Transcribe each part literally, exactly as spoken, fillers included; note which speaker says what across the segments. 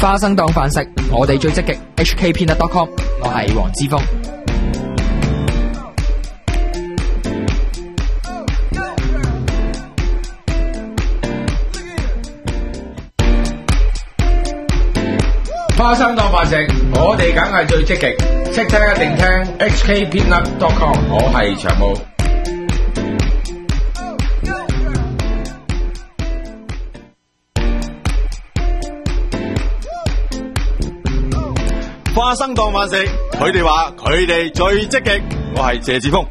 Speaker 1: 花生當飯食，我哋最積極。H K Peanut dot com， 我係黃之鋒。
Speaker 2: 花生當飯食，我哋梗係最積極，識聽一定聽 H K Peanut dot com， 我係長毛。
Speaker 3: 花生當飯食，佢哋話佢哋最積極，我係謝志峰。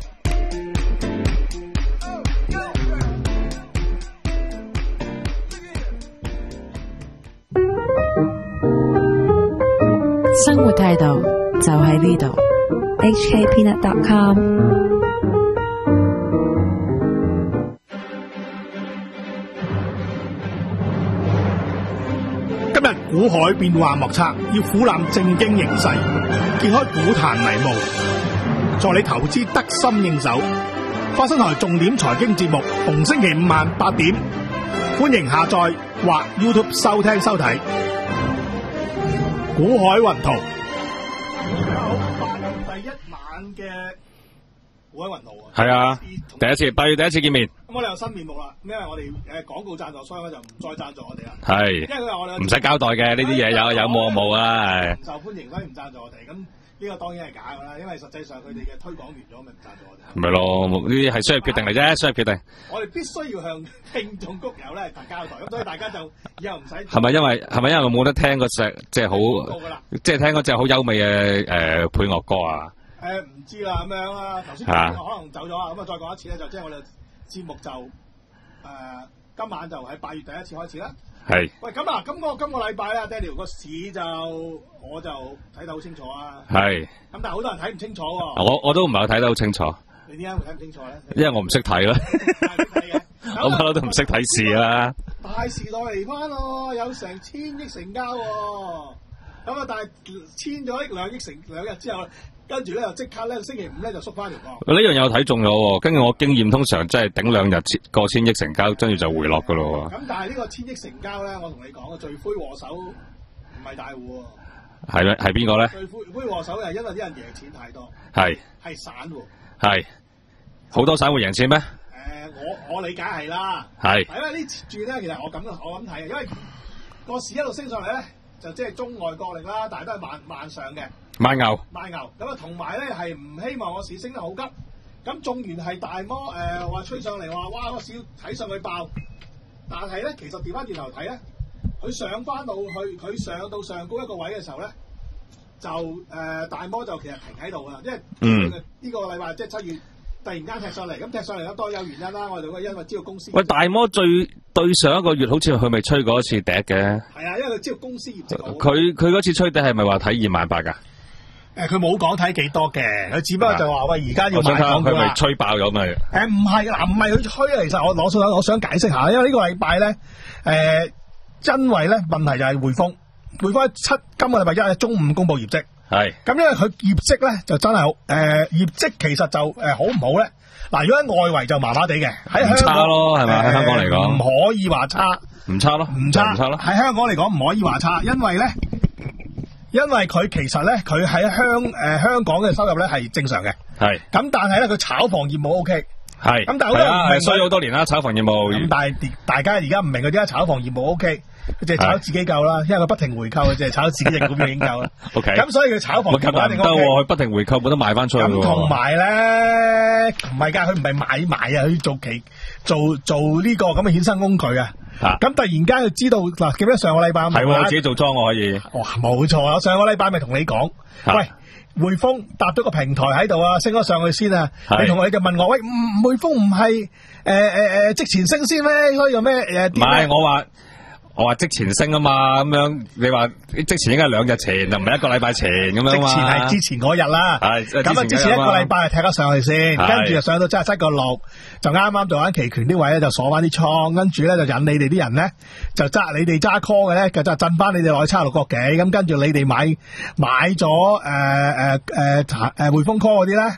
Speaker 4: 生活態度就喺呢度 H K Peanut dot com。
Speaker 5: 今日股海變幻莫測，要俯瞰正經形勢，揭開股壇迷霧，助你投資得心應手。花生台重點財經節目，逢星期五晚八點，歡迎下載或 YouTube 收聽收睇。股海雲圖，大家好，八月第一晚嘅股海雲圖啊，
Speaker 3: 係啊，第一次八月第一次見面。
Speaker 5: 咁我哋有新面目啦，因為我哋誒廣告贊助商咧就唔再贊助我哋啦。
Speaker 3: 係，
Speaker 5: 因為佢話我哋
Speaker 3: 唔使交代嘅呢啲嘢，有有冇就冇啊，係。
Speaker 5: 唔受歡迎，所以唔贊助我哋。咁呢個當然係假㗎啦，因為實際上佢哋嘅推廣完咗，咪唔贊助我哋。
Speaker 3: 咪咯，呢啲係商業決定嚟啫，商業決定。
Speaker 5: 我哋必須要向聽眾谷友咧交代，咁所以大家就以後唔使。
Speaker 3: 係咪因為係咪因為我冇得聽嗰隻即係好，即係聽嗰隻好優美嘅誒配樂歌啊？
Speaker 5: 誒唔知啦，咁樣啦，頭先可能走咗啊，咁啊再講一次咧，就即係我哋節目就誒今晚就喺八月第一次開始啦。係。喂，咁啊，咁個今個禮拜咧 ，Daniel 個市就我就睇得好清楚啊。係。咁但係好多人睇唔清楚喎。我
Speaker 3: 我都唔係睇得好清楚。
Speaker 5: 你點解會睇唔清楚咧？
Speaker 3: 因為我唔識睇啦。我不嬲都唔識睇市啦。
Speaker 5: 大時代嚟翻咯，有成千億成交喎。咁啊，但係千咗億兩億成兩日之後，跟住咧又即刻咧星期五咧就縮翻條角。呢樣有睇中咗喎，根據我經驗，通常真係頂兩日過千億成交，跟住就回落噶咯喎。咁但係呢個千億成交咧，我同你講嘅罪魁禍首唔係大戶喎。係咩？係邊個咧？罪魁禍首係因為啲人贏錢太多。係。係散戶。係。好多散戶贏錢咩？誒、呃，我我理解係啦。係。係因為呢轉咧，其實我咁我咁睇嘅，因為個市一路升上嚟咧。就即係中外角力啦，但係都係慢慢上嘅。慢牛。慢牛。咁啊，同埋咧係唔希望個市升得好急。咁縱然係大摩誒話吹上嚟話，哇個市睇上去爆。但係咧，其實調翻轉頭睇咧，佢上翻到去，佢上到上高一個位嘅時候咧，就誒、呃、大摩就其實停喺度啦，因為呢、嗯、個禮拜即係七月。突然間踢上嚟，咁踢上嚟咁多有原因啦。我哋會因為知道公司。喂，大摩最對上一個月好似佢咪吹過一次笛嘅？係啊，因為佢知道公司業績好。佢佢嗰次吹笛係咪話睇二萬八㗎？誒、呃，佢冇講睇幾多嘅，佢只不過就話喂，而家要買港股啦。佢咪吹爆咗咪？誒、呃，唔係嗱，唔係佢吹啊。其實我攞出我想解釋下，因為呢個禮拜咧，誒、呃，因為咧問題就係匯豐，匯豐七今個禮拜一係中午公布業績。係，咁因為佢業績咧就真係好，誒、呃、業績其實就誒、呃、好唔好咧？嗱，如果喺外圍就麻麻地嘅，喺香港咯，係咪？喺、呃、香港嚟講，唔可以話差，唔差咯，唔差，唔差咯。喺香港嚟講唔可以話差，因為咧，因為佢其實咧，佢喺香誒、呃、香港嘅收入咧係正常嘅，係。咁但係咧，佢炒房業務 O K，係。咁但係好多人唔明，所以好多年啦，炒房業務。咁但係大家而家唔明佢點解炒房業務 O K。佢淨係炒自己夠啦，因為佢不停回購，佢淨係炒自己隻股票已經夠啦。O K，咁所以佢炒房唔得，佢不停回購冇得賣翻出去。咁同埋咧，唔係噶，佢唔係買賣啊，佢做期做做呢個咁嘅衍生工具啊。咁突然間佢知道嗱，記得上個禮拜係我自己做莊我可以。哇，冇錯啊！上個禮拜咪同你講，喂，匯豐搭咗個平台喺度啊，升咗上去先啊。你同我你就問我，喂，匯豐唔係誒誒誒即前升先咩？應該有咩誒？唔係我話。我話即前升啊嘛，咁樣你話即前應該係兩日前，就唔係一個禮拜前咁樣嘛。即前係之前嗰日啦，係咁啊，之前一個禮拜係踢咗上去先，跟住就上到七十七個六，就啱啱做緊期權啲位咧，就鎖翻啲倉，跟住咧就引你哋啲人咧，就揸你哋揸 call 嘅咧，就就震翻你哋落去七十六個幾，咁跟住你哋買買咗誒誒誒誒匯豐 call 嗰啲咧。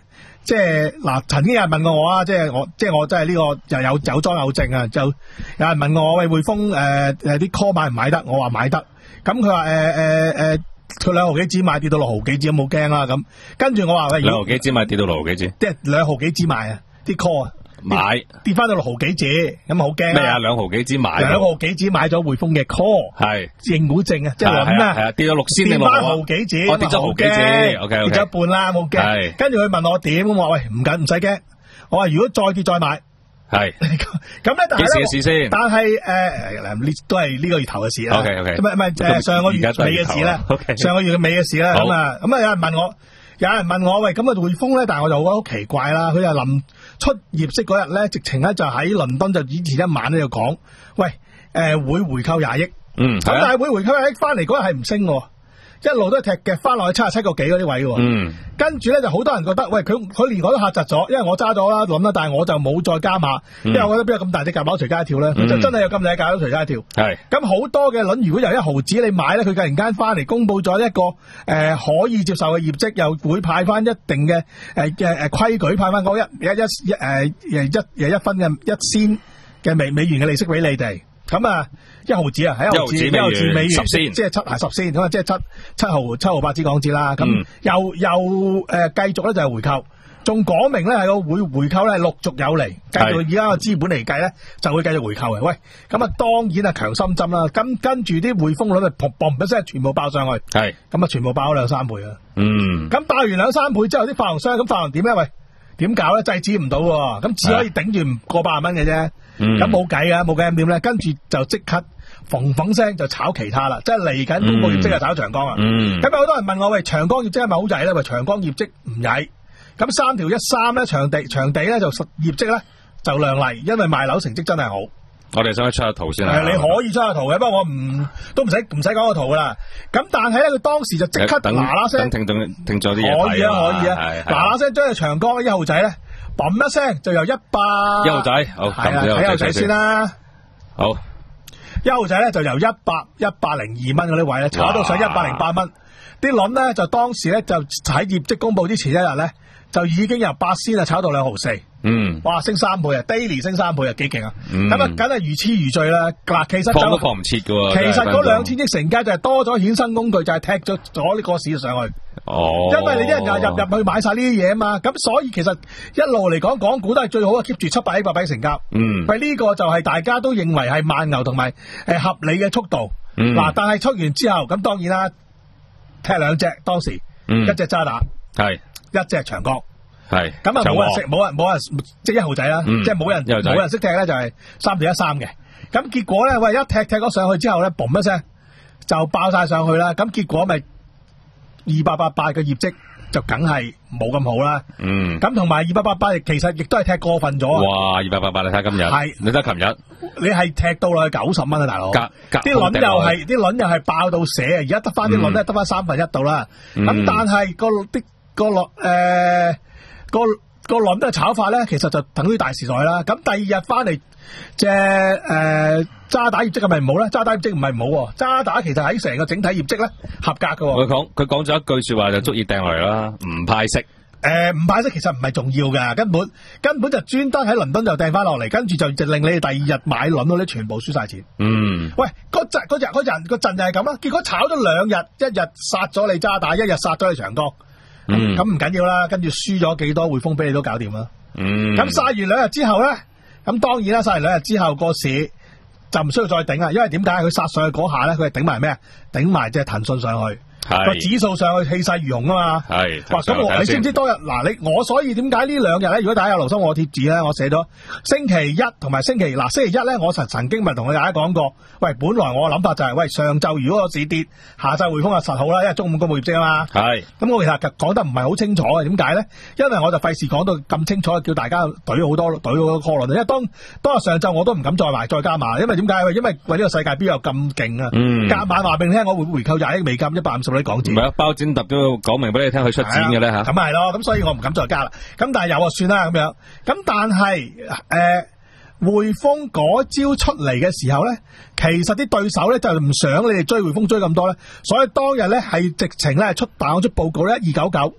Speaker 5: 即係嗱，曾經有人問過我啊，即係我即係我真係呢個又有有莊有證啊，就有人問我喂匯豐誒誒啲 call 買唔買得？我話買得。咁佢話誒誒誒，佢兩毫幾紙買跌到六毫幾紙，有冇驚啦？咁跟住我話喂，
Speaker 3: 兩毫幾紙買跌到六毫幾紙，
Speaker 5: 即係兩毫幾紙買啊，啲 call 啊。
Speaker 3: 買
Speaker 5: 跌翻到六毫幾紙，咁好驚
Speaker 3: 咩啊？兩毫幾紙買，
Speaker 5: 兩毫幾紙買咗匯豐嘅 call， 係認股證啊，即係諗啦，
Speaker 3: 係啊，跌咗六仙定
Speaker 5: 跌翻毫幾紙，
Speaker 3: 我跌咗毫幾紙 ，OK OK，
Speaker 5: 跌咗一半啦，冇驚。跟住佢問我點，咁我話喂唔緊唔使驚，我話如果再跌再買，
Speaker 3: 係
Speaker 5: 咁咧，但係
Speaker 3: 幾時嘅事先？
Speaker 5: 但係誒，呢都係呢個月頭嘅事啦。
Speaker 3: OK OK，
Speaker 5: 唔係唔係誒上個月尾嘅事啦。OK，上個月嘅尾嘅事啦。咁啊咁啊，有人問我。有人問我喂，咁啊匯豐咧，但係我就覺得好奇怪啦。佢就臨出業績嗰日咧，直情咧就喺倫敦就以前一晚咧就講，喂，誒、呃、會回購廿億，嗯，咁但係會回購廿億翻嚟嗰日係唔升喎。一路都係踢嘅，翻落去七十七個幾嗰啲位喎。嗯，跟住咧就好多人覺得，喂佢佢連我都嚇窒咗，因為我揸咗啦諗啦，但係我就冇再加碼，嗯、因為我覺得邊有咁大隻蛤乸隨街跳咧，佢、嗯、就真係有咁大隻蛤乸隨街跳。係，咁好多嘅輪，如果由一毫子你買咧，佢突然間翻嚟公佈咗一個誒、呃、可以接受嘅業績，又會派翻一定嘅誒誒誒規矩，派翻嗰一一一誒誒一誒一分嘅一仙嘅美美元嘅利息俾你哋。咁啊，一毫子啊，係一毫子，一毫子美元，十仙，即係七係十仙，咁啊，即係七七毫七毫八子港紙啦。咁、嗯、又又誒繼續咧就係回購，仲講明咧係個會回購咧陸續有嚟，繼續而家個資本嚟計咧就會繼續回購嘅。喂，咁啊當然係強心針啦。跟跟住啲匯豐率就砰砰一聲全部爆上去，係咁啊全部爆咗兩三倍啊。嗯，咁爆完兩三倍之後，啲發行商咁發行點咧？喂，點搞咧？制止唔到，咁只可以頂住過百蚊嘅啫。咁冇計啊，冇計咁點咧？跟住就即刻縫縫聲就炒其他啦，即係嚟緊公布業績就炒長江啊。咁有好多人問我喂，長江業績係咪好曳咧？喂，長江業績唔曳。咁三條一三咧，場地場地咧就實業績咧就亮麗，因為賣樓成績真係好。
Speaker 3: 我哋想出下圖先啊。
Speaker 5: 你可以出下圖嘅，不過我唔都唔使唔使講個圖噶啦。咁但係咧，佢當時就即刻嗱嗱聲，
Speaker 3: 等聽眾聽咗啲嘢
Speaker 5: 可以啊，可以啊，嗱嗱聲將隻長江一號仔咧。嘣一聲就由一百
Speaker 3: 一號仔，好係啊，睇一號仔先啦。好，
Speaker 5: 一號仔咧就由一百一百零二蚊嗰啲位咧炒到上一百零八蚊。啲輪咧就當時咧就喺業績公布之前一日咧就已經由八仙啊炒到兩毫四。嗯，哇，升三倍啊 ！daily 升三倍啊，幾勁啊！咁啊、嗯，梗係如痴如醉啦。嗱，其實就
Speaker 3: 放都放唔切噶喎。
Speaker 5: 其實嗰兩千億成交就係多咗衍生工具，就係、是、踢咗咗呢個市上去。哦，因為你啲人又入入去買晒呢啲嘢啊嘛，咁所以其實一路嚟講，港股都係最好嘅 keep 住七百億、八百億成交。嗯，喂，呢個就係大家都認為係慢牛同埋誒合理嘅速度。嗱、嗯，但係出完之後，咁當然啦，踢兩隻當時，嗯、一隻渣打，係一隻長江。係咁啊！冇人識，冇人冇人即係一號仔啦，嗯、即係冇人冇人識踢咧，就係三對一三嘅。咁結果咧，喂一踢踢咗上去之後咧，嘣一聲就爆晒上去啦。咁結果咪二八八八嘅業績就梗係冇咁好啦。嗯。咁同埋二八八八其實亦都係踢過分咗。哇！二八八八你睇今日，係你睇琴日，你係踢到落去九十蚊啊，大佬！啲輪又係啲輪又係爆到瀉啊！而家得翻啲輪咧，得翻三分一度啦。咁、嗯、但係個啲個落誒。個個輪都係炒法咧，其實就等於大時代啦。咁第二日翻嚟，隻誒渣打業績係咪唔好咧？渣打業績唔係唔好，渣打其實喺成個整體業績咧合格嘅。佢講佢講咗一句說話就足以掟落嚟啦，唔派息。誒、呃，唔派息其實唔係重要嘅，根本根本就專登喺倫敦就掟翻落嚟，跟住就就令你哋第二日買輪嗰啲全部輸晒錢。嗯。喂，嗰陣嗰日嗰陣個陣就係咁啦，結果炒咗兩日，一日殺咗你渣打，一日殺咗你長江。咁咁唔緊要啦，跟住輸咗幾多匯豐俾你都搞掂啦。嗯，咁殺完兩日之後咧，咁當然啦，殺完兩日之後個市就唔需要再頂啦，因為點解佢殺上去嗰下咧，佢係頂埋咩啊？頂埋即係騰訊上去。個指數上去氣勢如虹啊嘛，係哇咁我你知唔知當日嗱你我所以點解呢兩日咧？如果大家有留心我貼紙咧，我寫咗星期一同埋星期嗱星期一咧，我曾曾經咪同大家講過，喂，本來我嘅諗法就係、是、喂上晝如果個市跌，下晝匯豐就實好啦，因為中午公布業績啊嘛，係咁我其實講得唔係好清楚嘅，點解咧？因為我就費事講到咁清楚，叫大家懟好多懟好多 call 因為當當日上晝我都唔敢再買再加碼，因為點解？因為喂呢個世界邊有咁勁啊？嗯，夾晚話俾你聽，我會回購廿億美金，一百五十億港紙。唔係啊，包剪揼都講明俾你聽，佢出錢嘅咧吓。咁係咯，咁所以我唔敢再加啦。咁但係有啊，算啦咁樣。咁但係誒，匯豐嗰招出嚟嘅時候咧，其實啲對手咧就唔想你哋追匯豐追咁多咧，所以當日咧係直情咧出彈出報告咧一二九九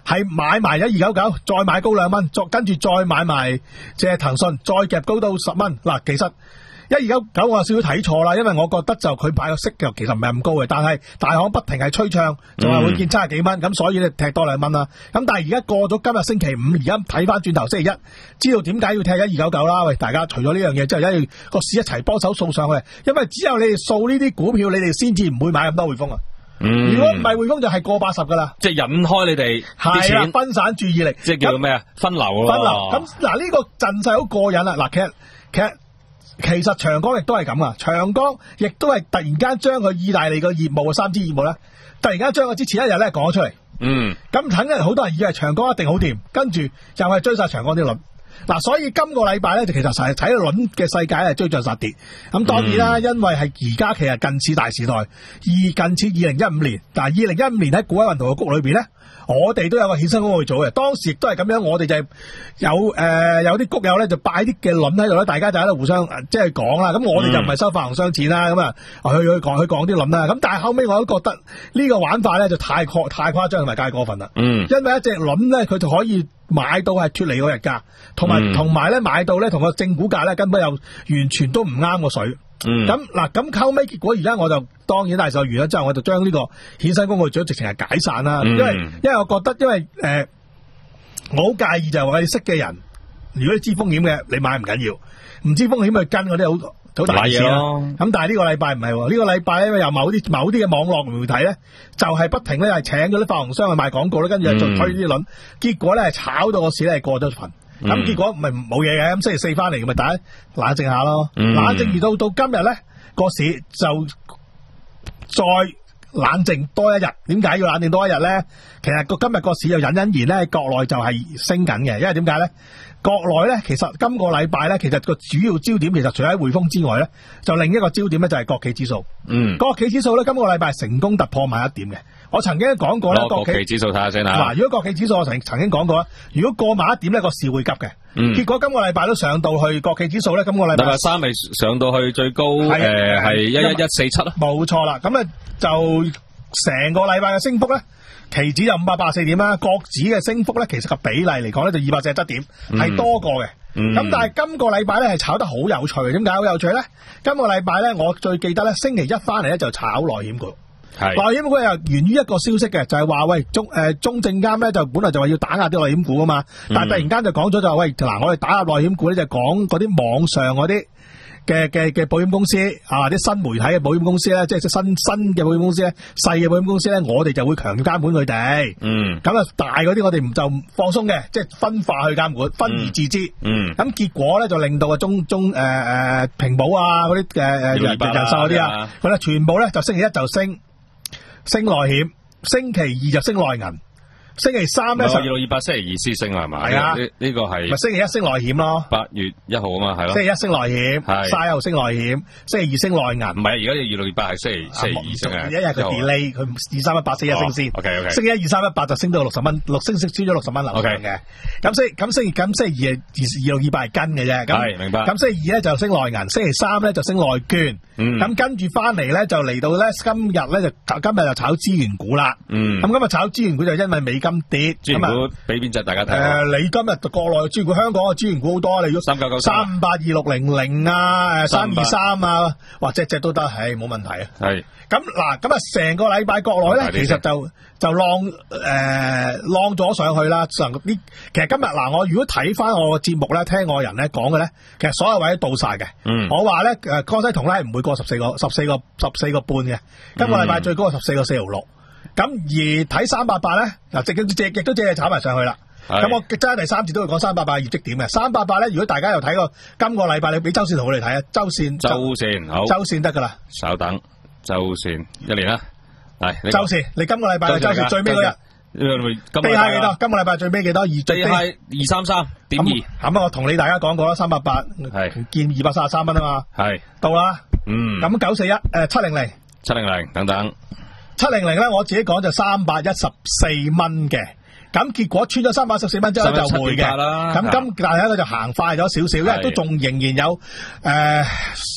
Speaker 5: 係買埋一二九九，再買高兩蚊，再跟住再買埋即係騰訊，再夾高到十蚊。嗱，其實一二九九我有少少睇錯啦，因為我覺得就佢派個息嘅其實唔係咁高嘅，但係大行不停係吹唱，仲係會見七十幾蚊，咁、嗯、所以咧踢多兩蚊啦。咁但係而家過咗今日星期五，而家睇翻轉頭星期一，知道點解要踢一二九九啦？喂，大家除咗呢樣嘢之後，一要個市一齊幫手掃上去，因為只有你哋掃呢啲股票，你哋先至唔會買咁多匯豐啊。嗯、如果唔係匯豐就係過八十噶啦，
Speaker 3: 即係引開你哋啲錢，
Speaker 5: 分散注意力，
Speaker 3: 即係叫咩啊？分流咯。
Speaker 5: 分流咁嗱，呢個陣勢好過癮啦。嗱，其實其實。其實長江亦都係咁啊，長江亦都係突然間將佢意大利個業務嘅三支業務咧，突然間將佢之前一日咧講咗出嚟。嗯，咁肯定好多人以為長江一定好掂，跟住又係追晒長江啲輪。嗱，所以今個禮拜咧就其實係睇到輪嘅世界係追漲殺跌。咁當然啦，嗯、因為係而家其實近似大時代，而近似二零一五年。但係二零一五年喺股海運動嘅谷裏邊咧，我哋都有個衍生工去做嘅，當時亦都係咁樣，我哋就係有誒、呃、有啲谷友咧就擺啲嘅輪喺度咧，大家就喺度互相即係講啦。咁我哋就唔係收發行商錢啦，咁啊去去講去講啲輪啦。咁但係後尾我都覺得呢個玩法咧就太過太誇張同埋太過分啦。嗯，因為一隻輪咧佢就可以買到係脫離嗰日價，同埋同埋咧買到咧同個正股價咧根本又完全都唔啱個水。嗯，咁嗱，咁後尾結果而家我就當然大受完咗之後，我就將呢個衍生工具組直情係解散啦。嗯、因為因為我覺得，因為誒、呃，我好介意就係話你識嘅人，如果你知風險嘅，你買唔緊要；唔知風險去跟嗰啲好好大事啦。咁但係呢個禮拜唔係喎，呢、呢個禮拜咧有某啲某啲嘅網絡媒體咧，就係、是、不停咧係請咗啲發行商去賣廣告咧，跟住就推啲輪，結果咧係炒到個市咧係過咗份。咁、嗯、結果唔係冇嘢嘅，咁星期四翻嚟咪大家冷靜下咯，嗯、冷靜而到到今日咧個市就再冷靜多一日。點解要冷靜多一日咧？其實個今日個市就隱隱然咧，國內就係升緊嘅，因為點解咧？國內咧其實今個禮拜咧，其實個主要焦點其實除咗喺匯豐之外咧，就另一個焦點咧就係國企指數。嗯，國企指數咧今個禮拜成功突破萬一點嘅。我曾經講過咧，國企
Speaker 3: 指數睇下先啦。
Speaker 5: 嗱，如果國企指數我曾曾經講過啦，如果過萬一點咧個市會急嘅。嗯，結果今個禮拜都上到去國企指數咧，今個禮拜禮拜
Speaker 3: 三咪上到去最高誒係一一一四七啦。
Speaker 5: 冇錯啦，咁咧就成個禮拜嘅升幅咧，期指就五百八十四點啦，國指嘅升幅咧，其實個比例嚟講咧就二百四十七點，係、嗯、多過嘅。咁、嗯、但係今個禮拜咧係炒得好有趣，點解好有趣咧？今個禮拜咧，我最記得咧，星期一翻嚟咧就炒內險股。係內險股又源於一個消息嘅，就係、是、話喂中誒、呃、中證監咧就本來就話要打壓啲內險股啊嘛，但係突然間就講咗就話喂嗱，我哋打壓內險股咧就講嗰啲網上嗰啲嘅嘅嘅保險公司啊，啲新媒體嘅保險公司咧，即係新新嘅保險公司咧，細嘅保險公司咧，我哋就會強監管佢哋。嗯，咁啊大嗰啲我哋唔就放鬆嘅，即係分化去監管，分而治之。嗯，咁、嗯、結果咧就令到啊中中誒誒平保啊嗰啲誒誒人人壽嗰啲啊，佢咧全部咧就星期一就升。升內險，星期二就升內銀，星期三咧就二
Speaker 3: 六二八星期二先升係嘛？
Speaker 5: 係啊，
Speaker 3: 呢呢個係
Speaker 5: 咪星期一升內險咯？
Speaker 3: 八月一號啊嘛，係咯。
Speaker 5: 星期一升內險，係卅一號升內險，星期二升內銀。唔
Speaker 3: 係，而家二六二八係星期星期二升嘅。
Speaker 5: 一日佢 delay，佢二三一八四一升先。
Speaker 3: O K O K。
Speaker 5: 星期一二三一八就升到六十蚊，六升升穿咗六十蚊樓上嘅。咁星咁星期咁星期二二二六二八係跟嘅啫。
Speaker 3: 係明白。咁
Speaker 5: 星期二咧就升內銀，星期三咧就升內券。嗯。咁跟住翻嚟咧就嚟到咧今日咧就今日就炒資源股啦。嗯。咁今日炒資源股就因為美金跌。
Speaker 3: 資源股俾邊隻大家睇？誒、
Speaker 5: 呃，你今日國內資源股，香港嘅資源股好多，你如果三九九三、三八二六零零啊，誒，三二三啊，或者隻都得，係冇問題啊。係。咁嗱，咁啊，成個禮拜國內咧，其實就就浪誒、呃、浪咗上去啦。上呢，其實今日嗱，我如果睇翻我個節目咧，聽我人咧講嘅咧，其實所有位都到晒嘅。嗯。我話咧，誒，江西銅咧係唔會過十四個十四個十四個半嘅。今個禮拜最高係十四個四毫六。咁而睇三八八咧，嗱，直直亦都借係炒埋上去啦。咁我真係第三次都會講三八八業績點嘅。三八八咧，如果大家有睇過今個禮拜，你俾周線圖我哋睇啊，周線
Speaker 3: 周線好，
Speaker 5: 周線得噶啦。
Speaker 3: 稍等，周線一年啦，係
Speaker 5: 周線，你今個禮拜嘅周線最尾嗰日，低下幾多？今個禮拜最尾幾多？二低
Speaker 3: 下二三三點二。
Speaker 5: 咁啊，我同你大家講過啦，三八八係見二百三十三蚊啊嘛，係到啦。嗯，咁九四一誒七零零
Speaker 3: 七零零等等。
Speaker 5: 七零零咧，我自己講就三百一十四蚊嘅，咁結果穿咗三百一十四蚊之後就回嘅，咁今但係咧就行快咗少少，因為都仲仍然有誒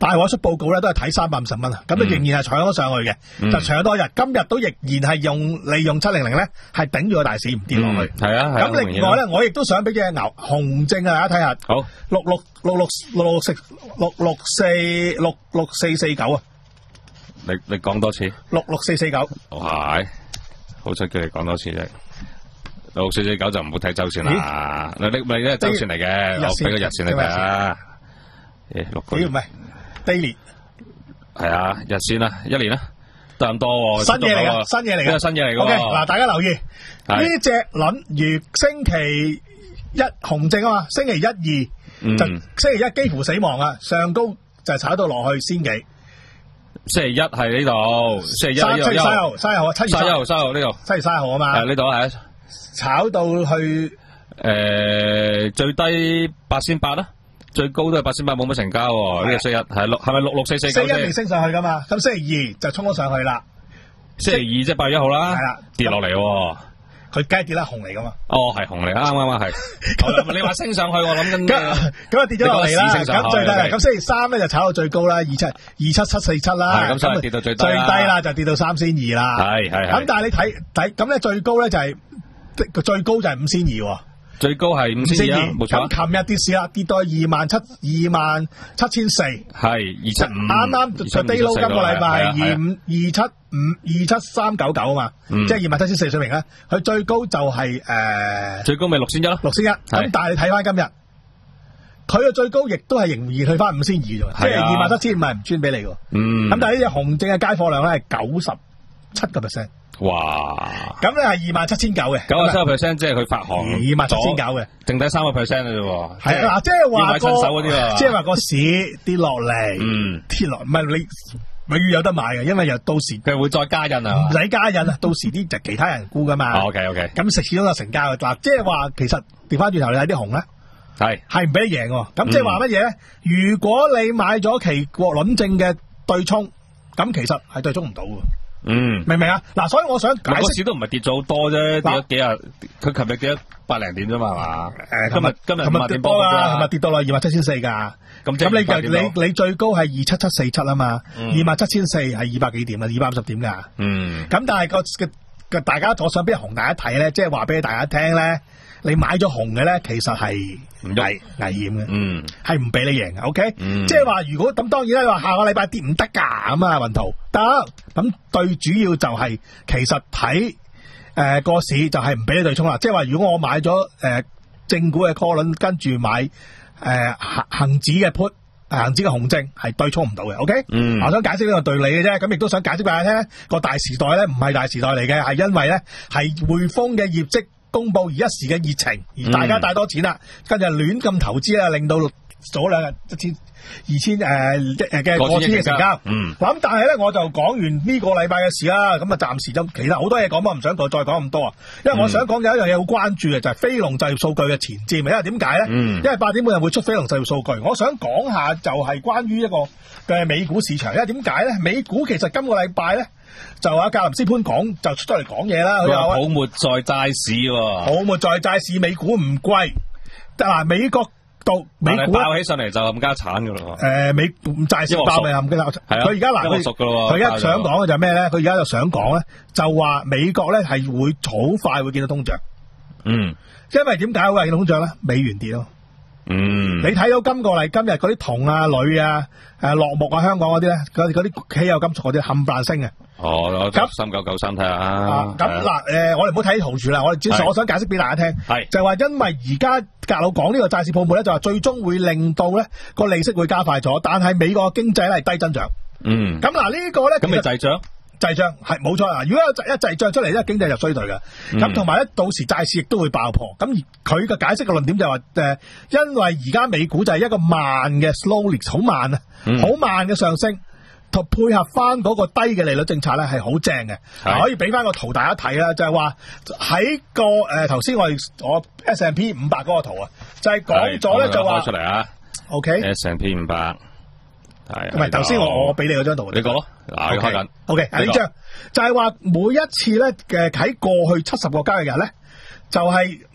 Speaker 5: 大和出報告咧都係睇三百五十蚊啊，咁就仍然係搶咗上去嘅，嗯、就搶咗多日。今日都仍然係用利用七零零咧，係頂住個大市唔跌落去。
Speaker 3: 係、嗯、啊，咁
Speaker 5: 另外咧，我亦都想俾隻牛熊證啊，大家睇下。
Speaker 3: 好，
Speaker 5: 六六六六六六四六六四六六四四九啊！
Speaker 3: 你你講多次。六
Speaker 5: 六四四九。
Speaker 3: 係，好彩叫你講多次啫。六四四九就唔好睇周線啦。你你咪呢係周線嚟嘅，我俾個日線你睇下。誒，六個月唔係
Speaker 5: daily，
Speaker 3: 係啊，日線啦，一年啦，得咁多喎。
Speaker 5: 新嘢嚟嘅，新嘢嚟嘅，
Speaker 3: 新嘢嚟嘅。
Speaker 5: OK，嗱，大家留意呢隻輪如星期一紅證啊嘛，星期一二就星期一幾乎死亡啊，上高就炒到落去先幾。
Speaker 3: 星期一係呢度，星期一
Speaker 5: 三七月三號，三號啊，七月
Speaker 3: 三號，三號呢度，
Speaker 5: 七月三號啊嘛。
Speaker 3: 係呢度係
Speaker 5: 炒到去
Speaker 3: 誒最低八千八啦。最高都係八千八，冇乜成交喎。呢個星期一係六，係咪六六四四九？
Speaker 5: 星期一未升上去噶嘛？咁星期二就衝咗上去啦。
Speaker 3: 星期二即係八月一號啦。
Speaker 5: 係啦，
Speaker 3: 跌落嚟喎。
Speaker 5: 佢梗係跌得紅嚟噶嘛？
Speaker 3: 哦，係紅嚟，啱啱啱係。你話升上去，我諗緊。
Speaker 5: 咁咁啊跌咗落嚟啦。咁最低啦。咁星期三咧就炒到最高啦，二七二七七四七啦。
Speaker 3: 咁所以跌到最低。
Speaker 5: 最低啦就跌到三千二啦。
Speaker 3: 係係係。
Speaker 5: 咁但係你睇睇咁咧最高咧就係個最高就係五千二喎。
Speaker 3: 最高係五千二，冇錯。
Speaker 5: 咁琴日跌市啦，跌到二萬七二萬七千四，
Speaker 3: 係二七五。
Speaker 5: 啱啱就低撈今個禮拜係二五二七五二七三九九啊嘛，即係二萬七千四水平咧。佢最高就係誒，
Speaker 3: 最高咪六千一咯，
Speaker 5: 六千一。咁但係你睇翻今日，佢嘅最高亦都係仍然去翻五千二啫，即係二萬七千五係唔穿俾你嘅。嗯。咁但係呢隻紅證嘅街貨量咧係九十七個 percent。
Speaker 3: 哇！
Speaker 5: 咁咧係二萬七千九嘅，
Speaker 3: 九十三個 percent 即係佢發行
Speaker 5: 二萬七千九嘅，
Speaker 3: 剩低三個 percent 嘅啫喎。
Speaker 5: 係嗱，即係話
Speaker 3: 個，
Speaker 5: 即係話個市跌落嚟，嗯，跌落唔係你永遠有得買嘅，因為又到時
Speaker 3: 佢會再加印啊，
Speaker 5: 唔使加印啊，到時啲就其他人沽噶嘛。
Speaker 3: OK OK，
Speaker 5: 咁食始終有成交嘅嗱，即係話其實調翻轉頭你睇啲紅咧，
Speaker 3: 係係唔
Speaker 5: 俾你贏喎。咁即係話乜嘢咧？如果你買咗期國輪證嘅對沖，咁其實係對沖唔到嘅。嗯，明唔明啊？嗱，所以我想解釋，
Speaker 3: 個市都唔係跌咗好多啫，跌咗幾日，佢琴日跌咗百零點啫嘛，係嘛？誒，今日今日
Speaker 5: 今日跌多啦，琴日跌到啦二萬七千四噶。咁咁你就你你最高係二七七四七啊嘛，二萬七千四係二百幾點啊，二百五十點噶。嗯。咁但係個嘅嘅大家，我想俾紅大家睇咧，即係話俾大家聽咧，你買咗紅嘅咧，其實係危危險嘅，嗯，係唔俾你贏嘅 ，OK，嗯，即係話如果咁當然啦，你話下個禮拜跌唔得噶，咁啊雲圖得，咁最主要就係、是、其實睇誒個市就係唔俾你對沖啦，即係話如果我買咗誒、呃、正股嘅 call 輪，跟住買誒恒恒指嘅 put， 恒指嘅紅證係對沖唔到嘅 ，OK，嗯，我想解釋呢個對你嘅啫，咁亦都想解釋俾大家聽咧，個大時代咧唔係大時代嚟嘅，係因為咧係匯豐嘅業績公布而一時嘅熱情，而大家帶多錢啦，跟住亂咁投資啊，令到早兩日一千、二千誒誒嘅過千嘅成交。嗯，咁但係咧，我就講完呢個禮拜嘅事啦。咁啊，暫時就其實好多嘢講，我唔想再再講咁多啊。因為我想講有一樣嘢好關注嘅，就係非農就業數據嘅前瞻。因為點解咧？嗯，因為八點半日會出非農就業數據。我想講下就係關於一個嘅美股市場。因為點解咧？美股其實今個禮拜咧。就阿格林斯潘講就出咗嚟講嘢啦，佢話
Speaker 3: 泡沫再債市喎，
Speaker 5: 泡沫再債市，美股唔貴，嗱美國度美股
Speaker 3: 爆起上嚟就冚家產噶咯，
Speaker 5: 誒美債市爆咪冚家產，佢而家嗱佢佢而家想講嘅就係咩咧？佢而家就想講咧，就話美國咧係會好快會見到通脹，嗯，因為點解會見到通脹咧？美元跌咯。嗯，你睇到今個嚟今日嗰啲銅啊、鋁啊、誒落木啊、香港嗰啲咧，嗰嗰啲稀有金屬嗰啲冚唪唥升嘅。
Speaker 3: 哦，咁三九九三睇下。
Speaker 5: 咁嗱，誒，我哋唔好睇圖住啦，我哋只係我想解釋俾大家聽，係就係話因為而家格佬講呢個債市泡沫咧，就話最終會令到咧個利息會加快咗，但係美國嘅經濟咧係低增長。嗯，咁嗱呢個咧，
Speaker 3: 咁咪滯脹？
Speaker 5: 滯脹係冇錯啊！如果有一滯脹出嚟咧，經濟就衰退㗎。咁同埋咧，到時債市亦都會爆破。咁而佢嘅解釋嘅論點就係話，誒，因為而家美股就係一個慢嘅 slowly， 好慢啊，好、嗯、慢嘅上升，同配合翻嗰個低嘅利率政策咧係好正嘅。可以俾翻個圖大家睇啦，就係話喺個誒頭先我哋我 S and P 五百嗰個圖啊，就係講咗咧就話
Speaker 3: 出嚟啊
Speaker 5: ，OK
Speaker 3: S and P 五百。
Speaker 5: 唔係，頭先我我俾你嗰張圖，
Speaker 3: 你講咯，嗱，開緊。
Speaker 5: O K，呢張就係話每一次咧嘅喺過去七十個交易日咧，就係、是、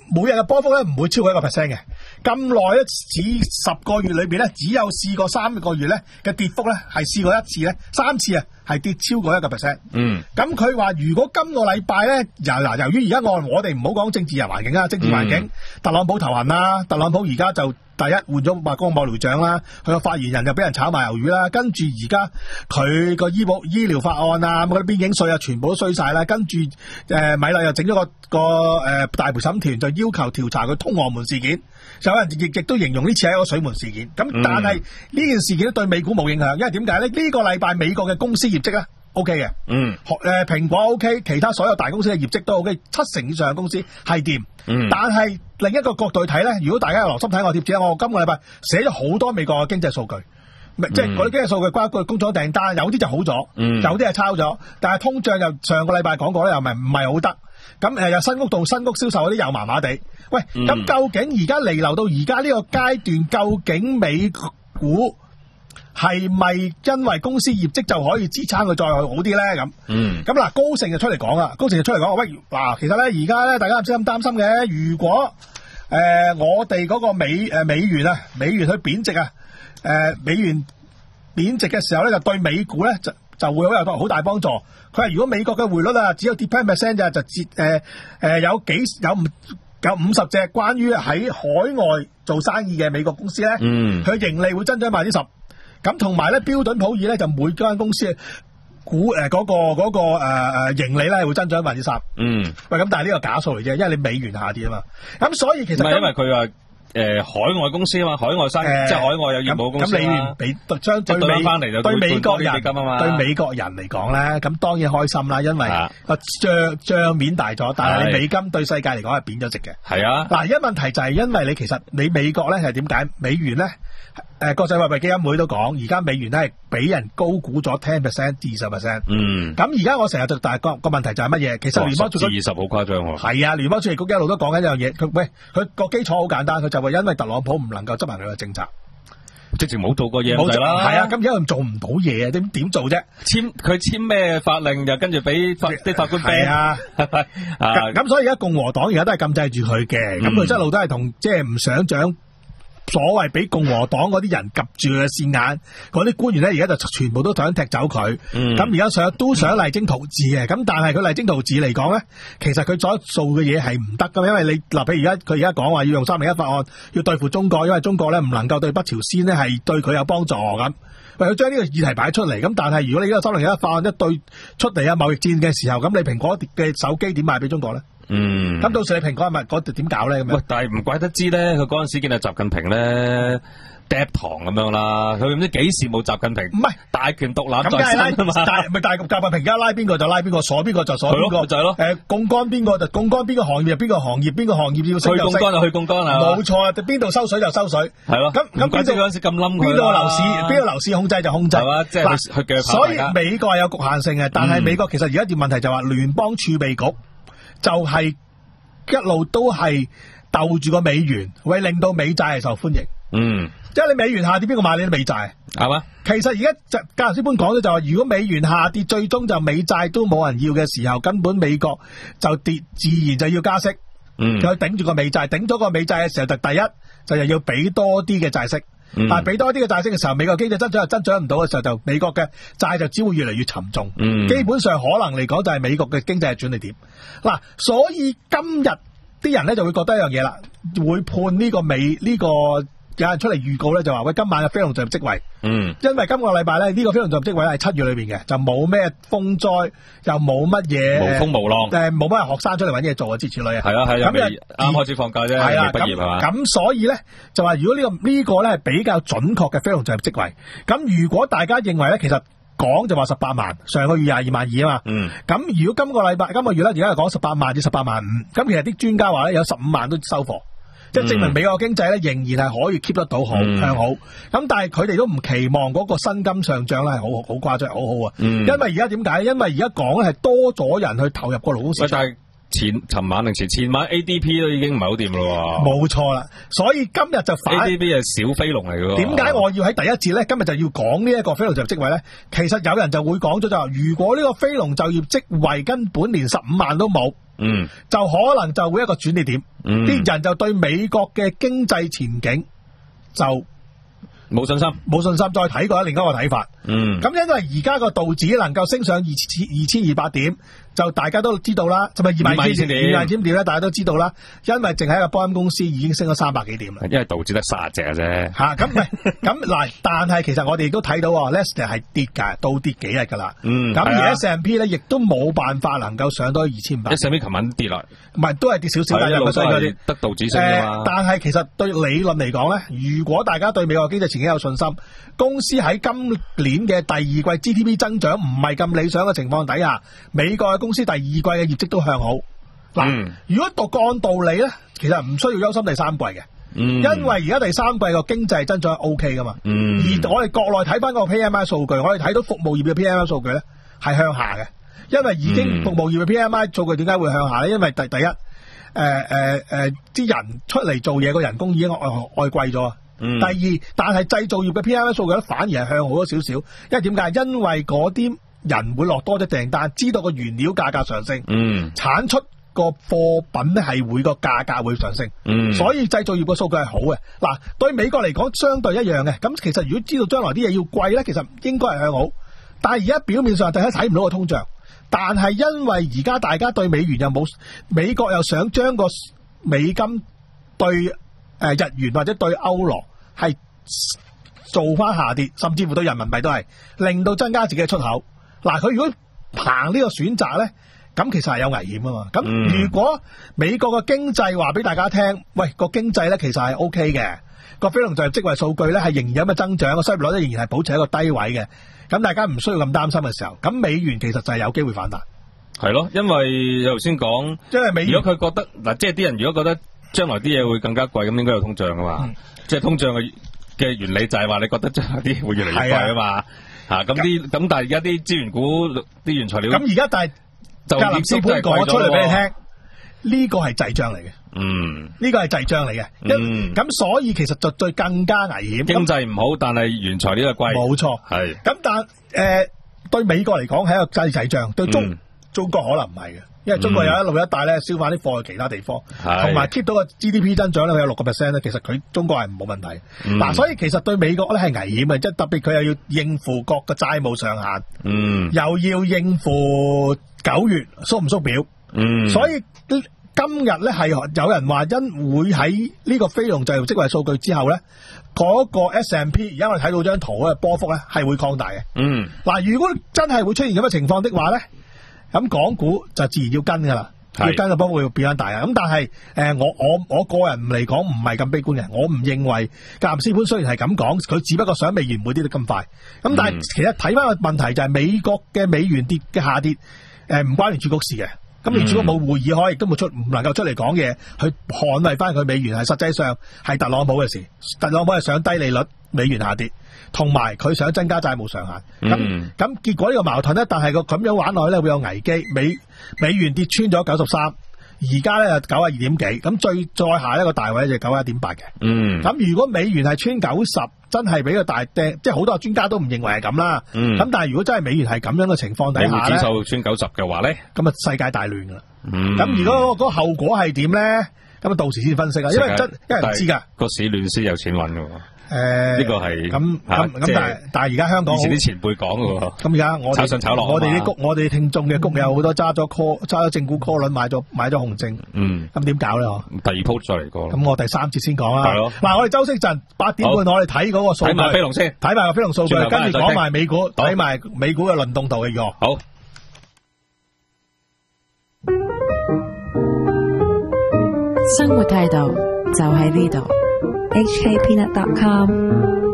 Speaker 5: 每日嘅波幅咧唔會超過一個 percent 嘅。咁耐咧，只十個月裏邊咧，只有試過三個月咧嘅跌幅咧係試過一次咧，三次啊係跌超過一個 percent。嗯。咁佢話如果今個禮拜咧，由嗱由於而家我我哋唔好講政治人環境啊，政治環境，嗯、特朗普頭痕啦，特朗普而家就。第一換咗白宮幕僚長啦，佢個發言人又俾人炒埋魷魚啦，跟住而家佢個醫保醫療法案啊，嗰啲邊境稅啊，全部都衰晒啦，跟住誒、呃、米勒又整咗個個誒、呃、大陪審團，就要求調查佢通俄門事件，有人亦亦都形容呢次係一個水門事件。咁但係呢、嗯、件事件都對美股冇影響，因為點解咧？呢、呢個禮拜美國嘅公司業績咧 OK 嘅，嗯，誒蘋果 OK， 其他所有大公司嘅業績都 OK， 七成以上嘅公司係掂，嗯，但係另一個角度去睇咧，如果大家有留心睇我貼紙，我今個禮拜寫咗好多美國嘅經濟數據，嗯、即係嗰啲經濟數據包括工廠訂單，有啲就好咗，嗯，有啲係抄咗，但係通脹又上個禮拜講過咧，又唔係唔係好得，咁誒又新屋同新屋銷售嗰啲又麻麻地，喂，咁、嗯、究竟而家彌留到而家呢個階段，究竟美股係咪因為公司業績就可以支撐佢再好啲咧？咁，嗯，咁嗱，高盛就出嚟講啦，高盛就出嚟講，喂，嗱，其實咧而家咧大家唔使咁擔心嘅，如果誒、呃、我哋嗰個美誒、呃、美元啊，美元去貶值啊，誒、呃、美元貶值嘅時候咧，就對美股咧就就會好有好大幫助。佢話如果美國嘅匯率啊只有跌 ten percent 咋，就折誒誒有幾有五有五十隻關於喺海外做生意嘅美國公司咧，嗯，佢盈利會增長百分之十。咁同埋咧，標準普爾咧就每間公司股誒嗰個嗰、嗰個誒誒、呃、盈利咧會增長百分之三。嗯，喂，咁但係呢個假數嚟啫，因為你美元下跌啊嘛。咁所以其實唔係因為佢話誒海外公司啊嘛，海外生意、呃、即係海外有業務公司啦。咁美元比將對美翻嚟就對美國人啊嘛，對美國人嚟講咧，咁當然開心啦，因為個帳帳面大咗，但係你美金對世界嚟講係貶咗值嘅。係啊，嗱，而家問題就係因為你其實你美國咧係點解美元咧？誒，國際貨幣基金會都講，而家美元咧係俾人高估咗 ten percent 至二十 percent。嗯。咁而家我成日就大個個問題就係乜嘢？其實聯邦儲備二十好誇張喎。係啊，聯邦儲備局一路都講緊一樣嘢。佢喂，佢個基礎好簡單，佢就話因為特朗普唔能夠執行佢嘅政策，直情冇做過嘢冇就啦。係啊，咁而家佢做唔到嘢啊，點點做啫？簽佢簽咩法令，就跟住俾法啲法官俾啊。啊，咁所以而家共和黨而家都係禁制住佢嘅，咁佢一路都係同即係唔想長。所謂俾共和黨嗰啲人夾住嘅線眼，嗰啲官員咧而家就全部都想踢走佢。咁而家想都想勵精圖治嘅，咁但係佢勵精圖治嚟講咧，其實佢所做嘅嘢係唔得噶，因為你嗱，譬如而家佢而家講話要用三零一法案要對付中國，因為中國咧唔能夠對北朝鮮咧係對佢有幫助咁。喂，佢將呢個議題擺出嚟，咁但係如果你呢個三零一法案一對出嚟啊貿易戰嘅時候，咁你蘋果嘅手機點賣俾中國咧？嗯，咁到時你蘋果係咪嗰度點搞咧？咁樣，喂，但係唔怪得知咧，佢嗰陣時見到習近平咧嗒糖咁樣啦，佢唔知幾時冇習近平，唔係大權獨攬在身啊嘛，大咪大習近平而家拉邊個就拉邊個，鎖邊個就鎖邊個，就係咯，誒，槓桿邊個就槓桿邊個行業，邊個行業邊個行業要升就升，去槓桿就去槓桿啊，冇錯啊，邊度收水就收水，係咯，咁咁邊度嗰陣時咁冧佢，邊度樓市邊個樓市控制就控制，係嘛，即係去嘅，所以美國係有局限性嘅，但係美國其實而家條問題就話聯邦儲備局就係。一路都係鬥住個美元，會令到美債係受歡迎。嗯，即係你美元下跌，邊個買你啲美債？係嘛？其實而家就格林斯潘講咗就話，如果美元下跌，最終就美債都冇人要嘅時候，根本美國就跌，自然就要加息。嗯，佢頂住個美債，頂咗個美債嘅時候，就第一就又要俾多啲嘅債息。嗯、但係俾多啲嘅債息嘅時候，美國經濟增長又增長唔到嘅時候，就美國嘅債就只會越嚟越沉重。嗯，基本上可能嚟講就係美國嘅經濟係轉捩點。嗱，所以今日啲人咧就會覺得一樣嘢啦，會判呢個美呢、呢個有人出嚟預告咧，就話喂，今晚嘅非農就業職位。嗯，因為今個禮拜咧呢個非農就業職位係七月裏邊嘅，就冇咩風災，又冇乜嘢無風無浪，誒冇乜學生出嚟搵嘢做啊，之類啊。係啊係啊，咁啱開始放假啫，係啊，畢業係嘛。咁所以咧就話如果呢、呢個呢、呢個咧係比較準確嘅非農就業職位，咁如果大家認為咧，其實講就話十八萬，上個月廿二萬二啊嘛。嗯。咁如果今個禮拜今個月咧而家係講十八萬至十八萬五，咁其實啲專家話咧有十五萬都收貨。即係證明美國經濟咧仍然係可以 keep 得到好向好，咁、嗯、但係佢哋都唔期望嗰個薪金上漲咧係好好誇張，好好啊！嗯、因為而家點解？因為而家講咧係多咗人去投入個勞工市場。但係前尋晚定前前晚 A D P 都已經唔係好掂咯。冇錯啦，所以今日就反 A D P 係小飛龍嚟嘅。點解我要喺第一節咧？今日就要講呢一個非農就業職位咧？其實有人就會講咗就話，如果呢個非農就業職位根本連十五萬都冇。
Speaker 3: 嗯，
Speaker 5: 就可能就會一個轉捩點，啲、
Speaker 3: 嗯、
Speaker 5: 人就對美國嘅經濟前景就
Speaker 3: 冇信心，
Speaker 5: 冇信心，再睇過另一個睇法。
Speaker 3: 嗯，
Speaker 5: 咁因為而家個道指能夠升上二千二千二百點，就大家都知道啦，就咪二萬二千點，二萬千點咧，大家都知道啦。因為淨係一個波音公司已經升咗三百幾點啦。
Speaker 3: 因為道指得卅隻啫。吓，
Speaker 5: 咁唔係，咁嗱，但係其實我哋亦都睇到，Lester 係跌㗎，倒跌幾日㗎啦。
Speaker 3: 嗯，
Speaker 5: 咁而 S and P 咧，亦都冇辦法能夠上到二千八。
Speaker 3: S and P 琴晚跌落，
Speaker 5: 唔係都係跌少少，但係
Speaker 3: 一路都係得道指升㗎嘛。
Speaker 5: 但係其實對理論嚟講咧，如果大家對美國經濟前景有信心，公司喺今年嘅第二季 G D P 增長唔係咁理想嘅情況底下，美國嘅公司第二季嘅業績都向好。嗱、嗯，如果讀按道理咧，其實唔需要憂心第三季嘅、嗯，因為而家第三季個經濟增長係 O K 噶嘛、嗯。而我哋國內睇翻個 P M I 數據，我哋睇到服務業嘅 P M I 數據咧係向下嘅，因為已經服務業嘅 P M I 數據點解會向下咧？因為第第一，誒誒誒，啲人出嚟做嘢個人工已經外外貴咗。嗯、第二，但係製造業嘅 P M I 數據咧反而係向好咗少少，因為點解？因為嗰啲人會落多啲訂單，知道個原料價格上升，嗯，產出個貨品咧係會個價格會上升，嗯，所以製造業嘅數據係好嘅。嗱，對美國嚟講相對一樣嘅。咁其實如果知道將來啲嘢要貴咧，其實應該係向好。但係而家表面上大家睇唔到個通脹，但係因為而家大家對美元又冇，美國又想將個美金對誒日元或者對歐羅係做翻下跌，甚至乎對人民幣都係令到增加自己嘅出口。嗱，佢如果行呢個選擇咧，咁其實係有危險啊嘛。咁如果美國嘅經濟話俾大家聽，喂，個經濟咧其實係 O K 嘅，個非農就業職位數據咧係仍然有咁嘅增長，個失業率咧仍然係保持喺一個低位嘅，咁大家唔需要咁擔心嘅時候，咁美元其實就係有機會反彈。
Speaker 3: 係咯，因為頭先講，
Speaker 5: 因為美元
Speaker 3: 如果佢覺得嗱，即係啲人如果覺得將來啲嘢會更加貴，咁應該有通脹噶嘛。嗯、即係通脹嘅嘅原理就係話你覺得將來啲會越嚟越貴啊嘛。吓，咁啲咁，但係而家啲資源股啲原材料
Speaker 5: 咁而家但係格林斯潘講出嚟俾你聽，呢、這個係滯脹嚟嘅。嗯，呢、這個係滯脹嚟嘅。嗯，咁所以其實就對更加危險。
Speaker 3: 經濟唔好，但係原材料係貴。
Speaker 5: 冇錯，係。咁但誒、呃、對美國嚟講係一個滯滯脹，對中、嗯、中國可能唔係嘅。因為中國有一路一帶咧燒翻啲貨去其他地方，同埋 keep 到個 G D P 增長咧，佢有六個 percent 咧，其實佢中國係冇問題。嗱、嗯啊，所以其實對美國咧係危險嘅，即係特別佢又要應付國嘅債務上限，嗯，又要應付九月縮唔縮表，嗯，所以今日咧係有人話因會喺呢個非農就業職位數據之後咧，嗰、那個 S and P 而家我哋睇到張圖咧波幅咧係會擴大嘅，嗯，嗱、啊，如果真係會出現咁嘅情況的話咧。咁港股就自然要跟噶啦，要跟嘅波會變翻大啊！咁但係誒、呃，我我我個人嚟講唔係咁悲觀嘅，我唔認為格林斯潘雖然係咁講，佢只不過想美元唔會跌得咁快。咁但係其實睇翻個問題就係美國嘅美元跌嘅下跌，誒、呃、唔關聯儲局事嘅。咁聯儲局冇會議開，亦都冇出唔能夠出嚟講嘢去捍衛翻佢美元，係實際上係特朗普嘅事。特朗普係想低利率，美元下跌。同埋佢想增加債務上限，咁咁、嗯、結果呢個矛盾咧，但係個咁樣玩落去咧會有危機。美美元跌穿咗九十三，而家咧九啊二點幾，咁最再下一個大位就九啊一點八嘅。嗯，咁如果美元係穿九十，真係俾個大釘，即係好多專家都唔認為係咁啦。嗯，咁但係如果真係美元係咁樣嘅情況底下咧，美元指數
Speaker 3: 穿九十嘅話咧，
Speaker 5: 咁啊世界大亂噶啦。嗯，咁如果嗰個後果係點咧？咁啊到時先分析啊，因為真因為唔知噶
Speaker 3: 個市亂先有錢揾噶。誒、呃，呢、這個係
Speaker 5: 咁咁咁，但係但係而家香港以
Speaker 3: 前啲前輩講嘅喎。咁而家我炒上炒落，
Speaker 5: 我哋啲谷，我哋聽眾嘅谷有好多揸咗 call，揸咗正股 call 輪買咗買咗紅證。嗯，咁點搞咧？
Speaker 3: 第二鋪再嚟過。
Speaker 5: 咁我第三節先講啦。係咯。嗱，我哋周息陣八點半，我哋睇嗰個數據。睇埋飛龍先，睇埋個飛龍數據，跟住講埋美股，睇埋美股嘅輪動圖嘅如何。好。
Speaker 4: 生活態度就喺呢度。H K Peanut dot com